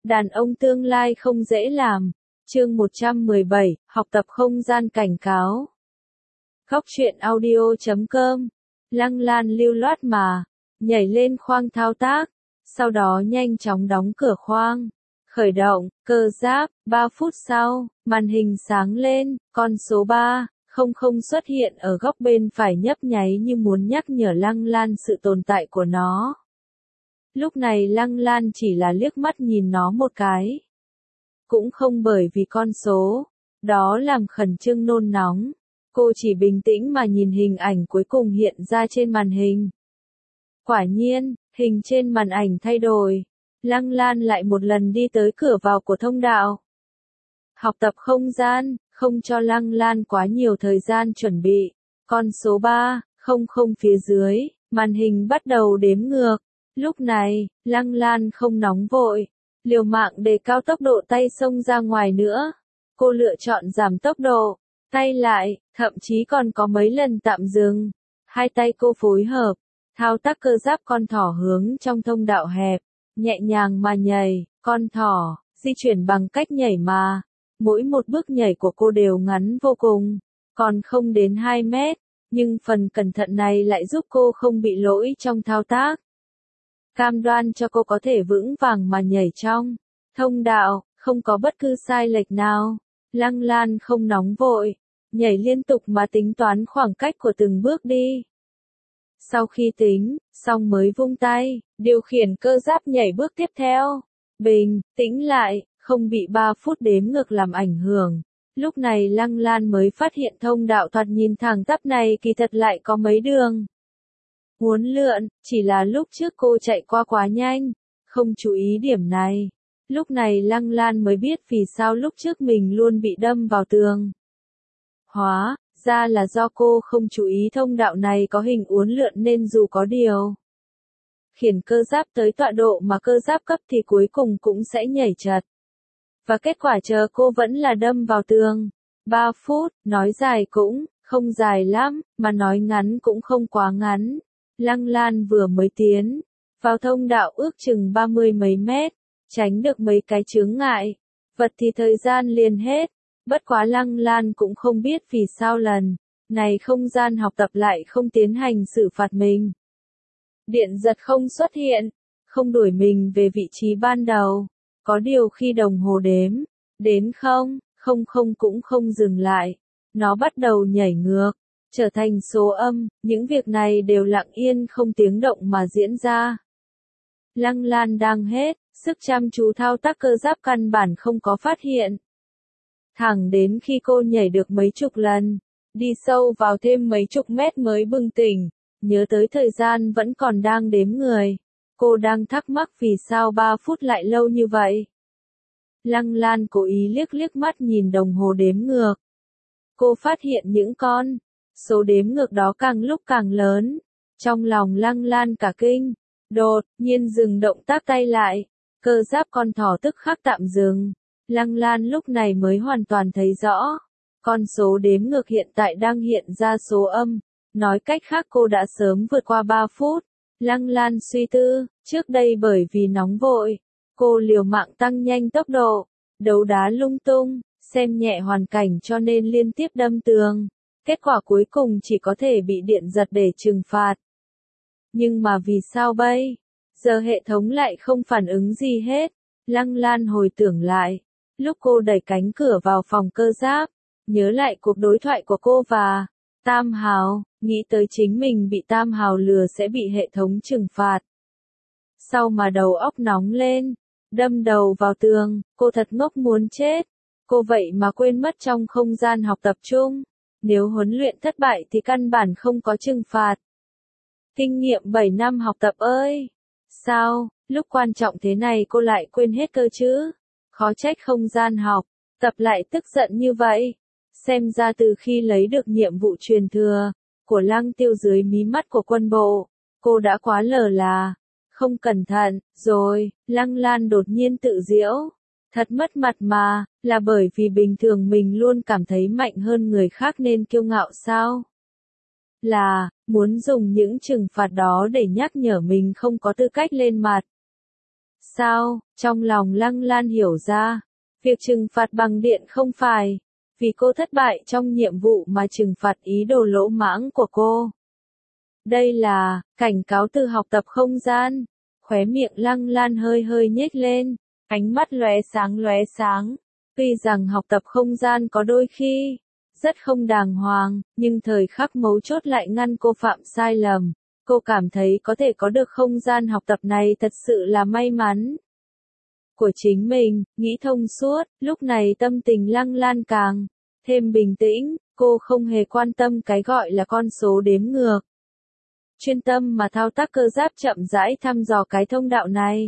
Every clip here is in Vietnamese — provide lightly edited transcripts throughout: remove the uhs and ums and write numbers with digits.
Đàn ông tương lai không dễ làm. Chương 117, học tập không gian cảnh cáo. Góc truyện audio.com. Lăng Lan lưu loát mà, nhảy lên khoang thao tác, sau đó nhanh chóng đóng cửa khoang. Khởi động, cơ giáp, 3 phút sau, màn hình sáng lên, con số 300 xuất hiện ở góc bên phải nhấp nháy như muốn nhắc nhở Lăng Lan sự tồn tại của nó. Lúc này Lăng Lan chỉ là liếc mắt nhìn nó một cái. Cũng không bởi vì con số đó làm khẩn trương nôn nóng, cô chỉ bình tĩnh mà nhìn hình ảnh cuối cùng hiện ra trên màn hình. Quả nhiên, hình trên màn ảnh thay đổi. Lăng Lan lại một lần đi tới cửa vào của thông đạo. Học tập không gian, không cho Lăng Lan quá nhiều thời gian chuẩn bị. Con số 300 phía dưới, màn hình bắt đầu đếm ngược. Lúc này, Lăng Lan không nóng vội, liều mạng đề cao tốc độ tay xông ra ngoài nữa. Cô lựa chọn giảm tốc độ, tay lại, thậm chí còn có mấy lần tạm dừng. Hai tay cô phối hợp, thao tác cơ giáp con thỏ hướng trong thông đạo hẹp, nhẹ nhàng mà nhảy, con thỏ, di chuyển bằng cách nhảy mà. Mỗi một bước nhảy của cô đều ngắn vô cùng, còn không đến 2 mét, nhưng phần cẩn thận này lại giúp cô không bị lỗi trong thao tác. Cam đoan cho cô có thể vững vàng mà nhảy trong thông đạo, không có bất cứ sai lệch nào. Lăng Lan không nóng vội, nhảy liên tục mà tính toán khoảng cách của từng bước đi. Sau khi tính xong mới vung tay, điều khiển cơ giáp nhảy bước tiếp theo. Bình tĩnh lại, không bị 3 phút đếm ngược làm ảnh hưởng. Lúc này Lăng Lan mới phát hiện thông đạo thoạt nhìn thẳng tắp này kỳ thật lại có mấy đường uốn lượn, chỉ là lúc trước cô chạy qua quá nhanh, không chú ý điểm này. Lúc này Lăng Lan mới biết vì sao lúc trước mình luôn bị đâm vào tường. Hóa ra là do cô không chú ý thông đạo này có hình uốn lượn nên dù có điều khiển cơ giáp tới tọa độ mà cơ giáp cấp thì cuối cùng cũng sẽ nhảy trật. Và kết quả chờ cô vẫn là đâm vào tường. 3 phút, nói dài cũng không dài lắm, mà nói ngắn cũng không quá ngắn. Lăng Lan vừa mới tiến vào thông đạo ước chừng 30 mấy mét, tránh được mấy cái chướng ngại vật thì thời gian liền hết. Bất quá Lăng Lan cũng không biết vì sao lần này không gian học tập lại không tiến hành xử phạt mình. Điện giật không xuất hiện, không đuổi mình về vị trí ban đầu. Có điều khi đồng hồ đếm đến 000 cũng không dừng lại, nó bắt đầu nhảy ngược, trở thành số âm. Những việc này đều lặng yên không tiếng động mà diễn ra. Lăng Lan đang hết sức chăm chú thao tác cơ giáp căn bản không có phát hiện. Thẳng đến khi cô nhảy được mấy chục lần, đi sâu vào thêm mấy chục mét mới bừng tỉnh, nhớ tới thời gian vẫn còn đang đếm người. Cô đang thắc mắc vì sao 3 phút lại lâu như vậy. Lăng Lan cố ý liếc mắt nhìn đồng hồ đếm ngược. Cô phát hiện những con số đếm ngược đó càng lúc càng lớn. Trong lòng Lăng Lan cả kinh, đột nhiên dừng động tác tay lại. Cơ giáp con thỏ tức khắc tạm dừng. Lăng Lan lúc này mới hoàn toàn thấy rõ. Con số đếm ngược hiện tại đang hiện ra số âm. Nói cách khác cô đã sớm vượt qua 3 phút. Lăng Lan suy tư, trước đây bởi vì nóng vội, cô liều mạng tăng nhanh tốc độ, đấu đá lung tung, xem nhẹ hoàn cảnh cho nên liên tiếp đâm tường. Kết quả cuối cùng chỉ có thể bị điện giật để trừng phạt. Nhưng mà vì sao bây giờ hệ thống lại không phản ứng gì hết? Lăng Lan hồi tưởng lại, lúc cô đẩy cánh cửa vào phòng cơ giáp, nhớ lại cuộc đối thoại của cô và Tam Hào, nghĩ tới chính mình bị Tam Hào lừa sẽ bị hệ thống trừng phạt. Sau mà đầu óc nóng lên, đâm đầu vào tường, cô thật ngốc muốn chết. Cô vậy mà quên mất trong không gian học tập chung, nếu huấn luyện thất bại thì căn bản không có trừng phạt. Kinh nghiệm 7 năm học tập ơi! Sao, lúc quan trọng thế này cô lại quên hết cơ chứ? Khó trách không gian học tập lại tức giận như vậy. Xem ra từ khi lấy được nhiệm vụ truyền thừa của Lăng Tiêu dưới mí mắt của quân bộ, cô đã quá lờ là, không cẩn thận, rồi. Lăng Lan đột nhiên tự giễu. Thật mất mặt mà, là bởi vì bình thường mình luôn cảm thấy mạnh hơn người khác nên kiêu ngạo sao? Là, muốn dùng những trừng phạt đó để nhắc nhở mình không có tư cách lên mặt. Sao? Trong lòng Lăng Lan hiểu ra, việc trừng phạt bằng điện không phải vì cô thất bại trong nhiệm vụ mà trừng phạt ý đồ lỗ mãng của cô. Đây là cảnh cáo từ học tập không gian. Khóe miệng Lăng Lan hơi hơi nhếch lên, ánh mắt lóe sáng lóe sáng. Tuy rằng học tập không gian có đôi khi rất không đàng hoàng, nhưng thời khắc mấu chốt lại ngăn cô phạm sai lầm. Cô cảm thấy có thể có được không gian học tập này thật sự là may mắn của chính mình, nghĩ thông suốt, lúc này tâm tình Lăng Lan càng thêm bình tĩnh, cô không hề quan tâm cái gọi là con số đếm ngược. Chuyên tâm mà thao tác cơ giáp chậm rãi thăm dò cái thông đạo này.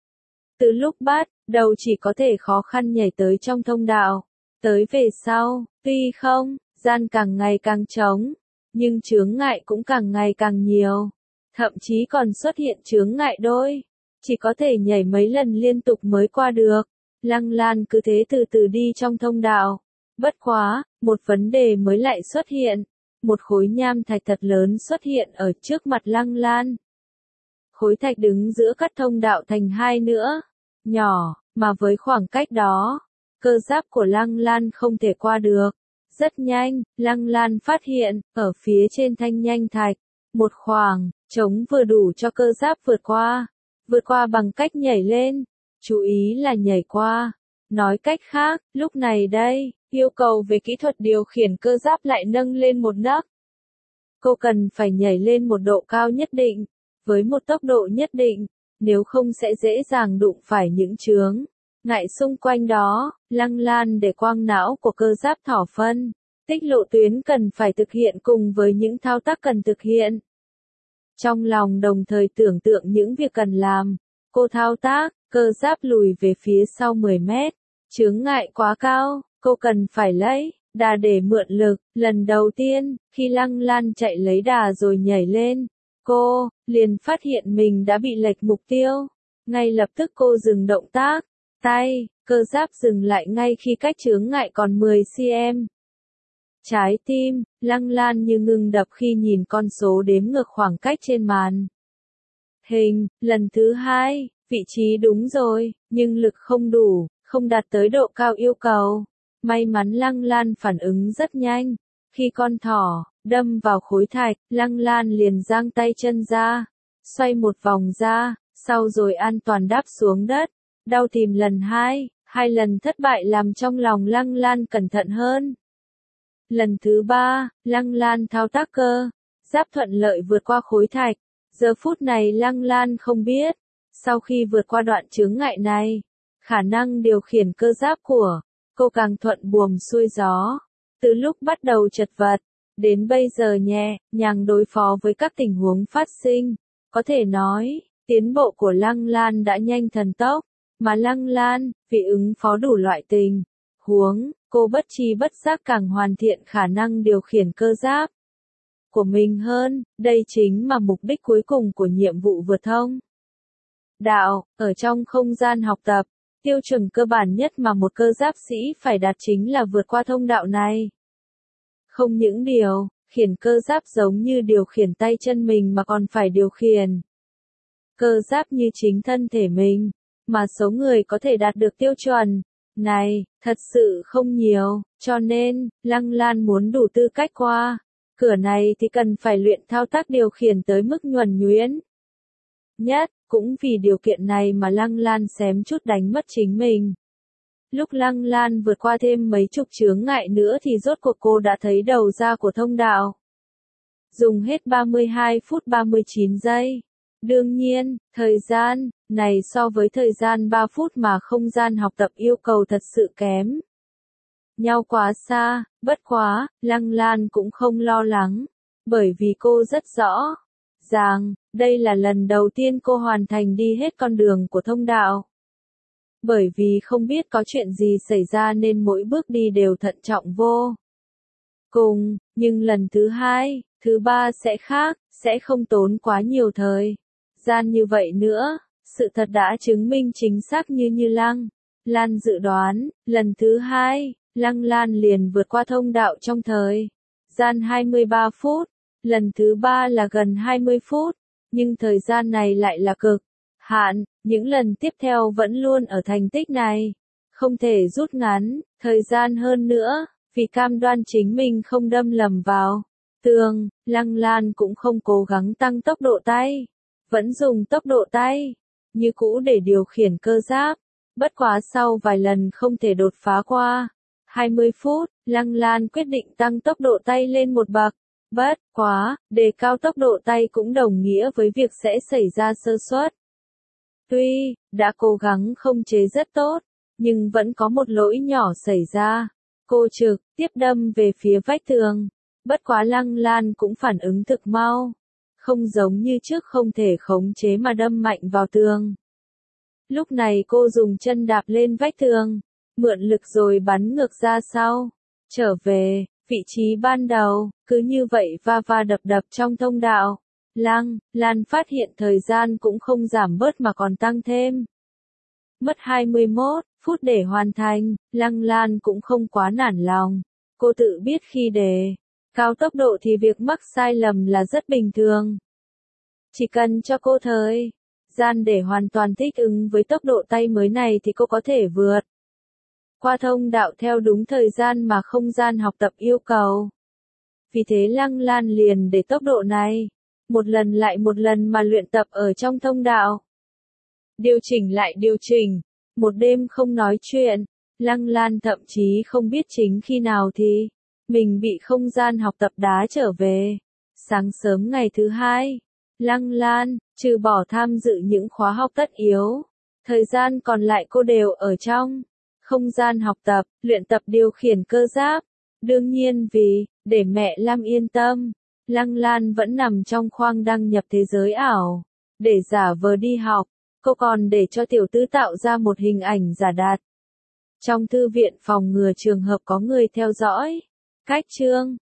Từ lúc bắt đầu chỉ có thể khó khăn nhảy tới trong thông đạo, tới về sau, tuy không gian càng ngày càng trống, nhưng chướng ngại cũng càng ngày càng nhiều, thậm chí còn xuất hiện chướng ngại đôi, chỉ có thể nhảy mấy lần liên tục mới qua được. Lăng Lan cứ thế từ từ đi trong thông đạo. Bất quá, một vấn đề mới lại xuất hiện. Một khối nham thạch thật lớn xuất hiện ở trước mặt Lăng Lan. Khối thạch đứng giữa cắt thông đạo thành hai nữa, nhỏ, mà với khoảng cách đó, cơ giáp của Lăng Lan không thể qua được. Rất nhanh, Lăng Lan phát hiện, ở phía trên thanh nhanh thạch, một khoảng trống vừa đủ cho cơ giáp vượt qua. Vượt qua bằng cách nhảy lên, chú ý là nhảy qua. Nói cách khác, lúc này đây, yêu cầu về kỹ thuật điều khiển cơ giáp lại nâng lên một nấc. Cô cần phải nhảy lên một độ cao nhất định, với một tốc độ nhất định, nếu không sẽ dễ dàng đụng phải những chướng ngại xung quanh đó. Lăng Lan để quang não của cơ giáp thỏ phân tích lộ tuyến cần phải thực hiện cùng với những thao tác cần thực hiện. Trong lòng đồng thời tưởng tượng những việc cần làm, cô thao tác, cơ giáp lùi về phía sau 10 mét, chướng ngại quá cao, cô cần phải lấy đà để mượn lực. Lần đầu tiên, khi Lăng Lan chạy lấy đà rồi nhảy lên, cô liền phát hiện mình đã bị lệch mục tiêu. Ngay lập tức cô dừng động tác, tay, cơ giáp dừng lại ngay khi cách chướng ngại còn 10 cm. Trái tim Lăng Lan như ngừng đập khi nhìn con số đếm ngược khoảng cách trên màn hình. Lần thứ hai, vị trí đúng rồi, nhưng lực không đủ, không đạt tới độ cao yêu cầu. May mắn Lăng Lan phản ứng rất nhanh. Khi con thỏ đâm vào khối thạch, Lăng Lan liền giang tay chân ra, xoay một vòng ra, sau rồi an toàn đáp xuống đất. Đau tìm lần hai lần thất bại làm trong lòng Lăng Lan cẩn thận hơn. Lần thứ ba, Lăng Lan thao tác cơ giáp thuận lợi vượt qua khối thạch. Giờ phút này Lăng Lan không biết, sau khi vượt qua đoạn chướng ngại này, khả năng điều khiển cơ giáp của cô càng thuận buồm xuôi gió. Từ lúc bắt đầu chật vật, đến bây giờ nhẹ nhàng đối phó với các tình huống phát sinh. Có thể nói, tiến bộ của Lăng Lan đã nhanh thần tốc, mà Lăng Lan, vì ứng phó đủ loại tình huống, cô bất tri bất giác càng hoàn thiện khả năng điều khiển cơ giáp của mình hơn. Đây chính là mục đích cuối cùng của nhiệm vụ vượt thông đạo. Ở trong không gian học tập, tiêu chuẩn cơ bản nhất mà một cơ giáp sĩ phải đạt chính là vượt qua thông đạo này. Không những điều khiển cơ giáp giống như điều khiển tay chân mình mà còn phải điều khiển cơ giáp như chính thân thể mình, mà số người có thể đạt được tiêu chuẩn này thật sự không nhiều, cho nên Lăng Lan muốn đủ tư cách qua cửa này thì cần phải luyện thao tác điều khiển tới mức nhuần nhuyễn nhất. Cũng vì điều kiện này mà Lăng Lan xém chút đánh mất chính mình. Lúc Lăng Lan vượt qua thêm mấy chục chướng ngại nữa thì rốt cuộc cô đã thấy đầu ra của thông đạo. Dùng hết 32 phút 39 giây. Đương nhiên, thời gian này so với thời gian 3 phút mà không gian học tập yêu cầu thật sự kém nhau quá xa. Bất quá, Lăng Lan cũng không lo lắng, bởi vì cô rất rõ ràng, đây là lần đầu tiên cô hoàn thành đi hết con đường của thông đạo. Bởi vì không biết có chuyện gì xảy ra nên mỗi bước đi đều thận trọng vô cùng, nhưng lần thứ hai, thứ ba sẽ khác, sẽ không tốn quá nhiều thời gian như vậy nữa. Sự thật đã chứng minh chính xác như Lăng Lan dự đoán. Lần thứ hai, Lăng Lan liền vượt qua thông đạo trong thời gian 23 phút. Lần thứ ba là gần 20 phút, nhưng thời gian này lại là cực hạn, những lần tiếp theo vẫn luôn ở thành tích này. Không thể rút ngắn thời gian hơn nữa, vì cam đoan chính mình không đâm lầm vào tường, Lăng Lan cũng không cố gắng tăng tốc độ tay, vẫn dùng tốc độ tay như cũ để điều khiển cơ giáp. Bất quá sau vài lần không thể đột phá qua 20 phút, Lăng Lan quyết định tăng tốc độ tay lên một bậc. Bất quá, đề cao tốc độ tay cũng đồng nghĩa với việc sẽ xảy ra sơ suất. Tuy đã cố gắng không chế rất tốt, nhưng vẫn có một lỗi nhỏ xảy ra. Cô trực tiếp đâm về phía vách tường. Bất quá Lăng Lan cũng phản ứng thực mau. Không giống như trước không thể khống chế mà đâm mạnh vào tường. Lúc này cô dùng chân đạp lên vách tường, mượn lực rồi bắn ngược ra sau. Trở về vị trí ban đầu, cứ như vậy va va đập đập trong thông đạo. Lăng Lan phát hiện thời gian cũng không giảm bớt mà còn tăng thêm. Mất 21 phút để hoàn thành, Lăng Lan cũng không quá nản lòng. Cô tự biết khi đề cao tốc độ thì việc mắc sai lầm là rất bình thường. Chỉ cần cho cô thời gian để hoàn toàn thích ứng với tốc độ tay mới này thì cô có thể vượt qua thông đạo theo đúng thời gian mà không gian học tập yêu cầu. Vì thế Lăng Lan liền để tốc độ này, một lần lại một lần mà luyện tập ở trong thông đạo. Điều chỉnh lại điều chỉnh, một đêm không nói chuyện, Lăng Lan thậm chí không biết chính khi nào thì mình bị không gian học tập đá trở về. Sáng sớm ngày thứ hai, Lăng Lan, trừ bỏ tham dự những khóa học tất yếu, thời gian còn lại cô đều ở trong không gian học tập, luyện tập điều khiển cơ giáp. Đương nhiên vì, để mẹ Lam yên tâm, Lăng Lan vẫn nằm trong khoang đăng nhập thế giới ảo. Để giả vờ đi học, cô còn để cho tiểu tứ tạo ra một hình ảnh giả đặt trong thư viện phòng ngừa trường hợp có người theo dõi. Cách chương